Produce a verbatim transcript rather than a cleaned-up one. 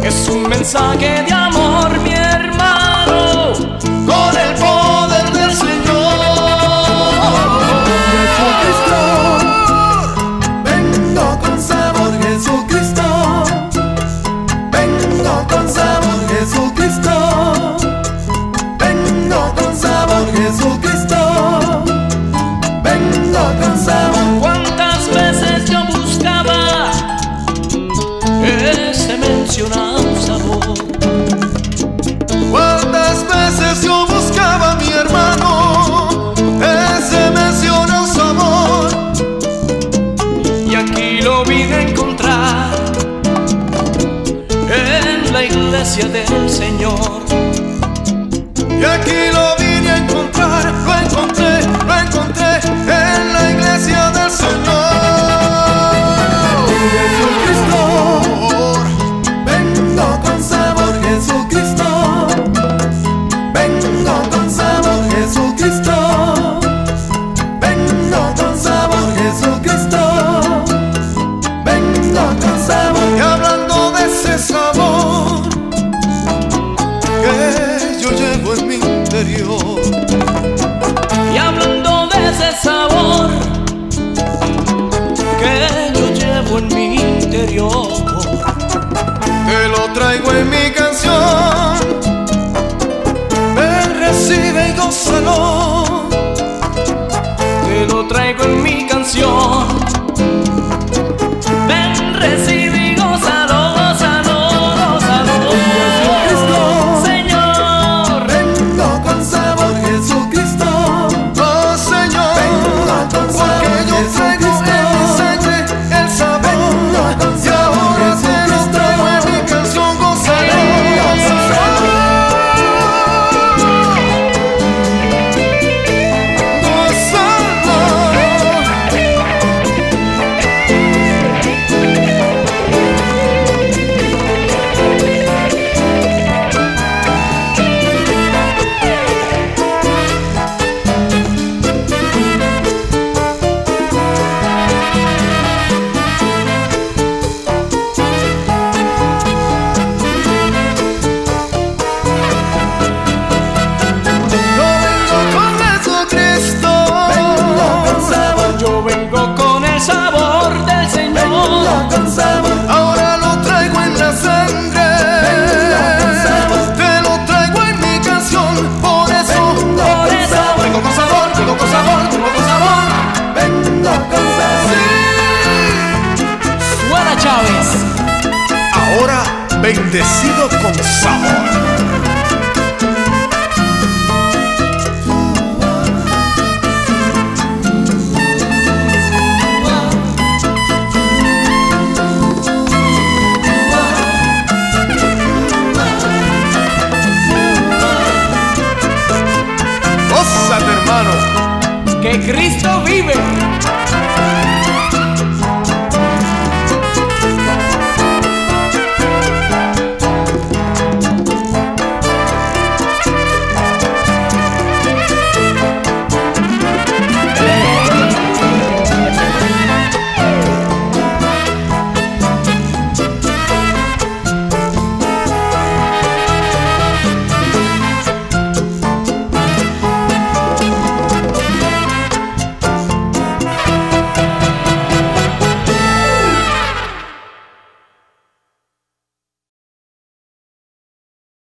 Es un mensaje de amor, mi hermano, con el poder del Señor. Jesucristo, vengo con sabor, Jesucristo. Vengo con sabor, Jesucristo. Vengo con sabor, Jesucristo. Vengo con sabor. ¿Cuántas veces yo buscaba ese mencionado sabor? ¿Cuántas veces yo buscaba, mi hermano, ese mencionado sabor? Y aquí lo vine a encontrar en la iglesia del Señor. Y aquí lo vine a encontrar, lo encontré, lo encontré en la iglesia del Señor. Jesucristo, vengo con sabor, Jesucristo. Vengo con sabor, Jesucristo. Vengo con sabor, Jesucristo. Vengo con sabor. Y hablando de ese sabor que yo llevo en mi interior. Y hablando de ese sabor que yo llevo en mi interior, Que lo traigo en mi canción. Ven, recibe y gózalo. que lo traigo en mi canción. Ven, recibe y gózalo, gózalo, gózalo. Jesucristo, Señor, vengo con sabor, Jesucristo. Oh Señor, vengo con sabor, porque yo traigo en mi sangre el sabor. Vengo con sabor, y ahora te lo traigo en mi canción, gózalo. yo vengo con el sabor del Señor. Vengo con sabor, ahora lo traigo en la sangre. Vengo con sabor, te lo traigo en mi canción. Por eso, vengo por con eso. sabor, vengo con sabor, vengo con sabor, vengo con sabor. Vengo con sabor. Suena Chávez. Ahora bendecido con sabor.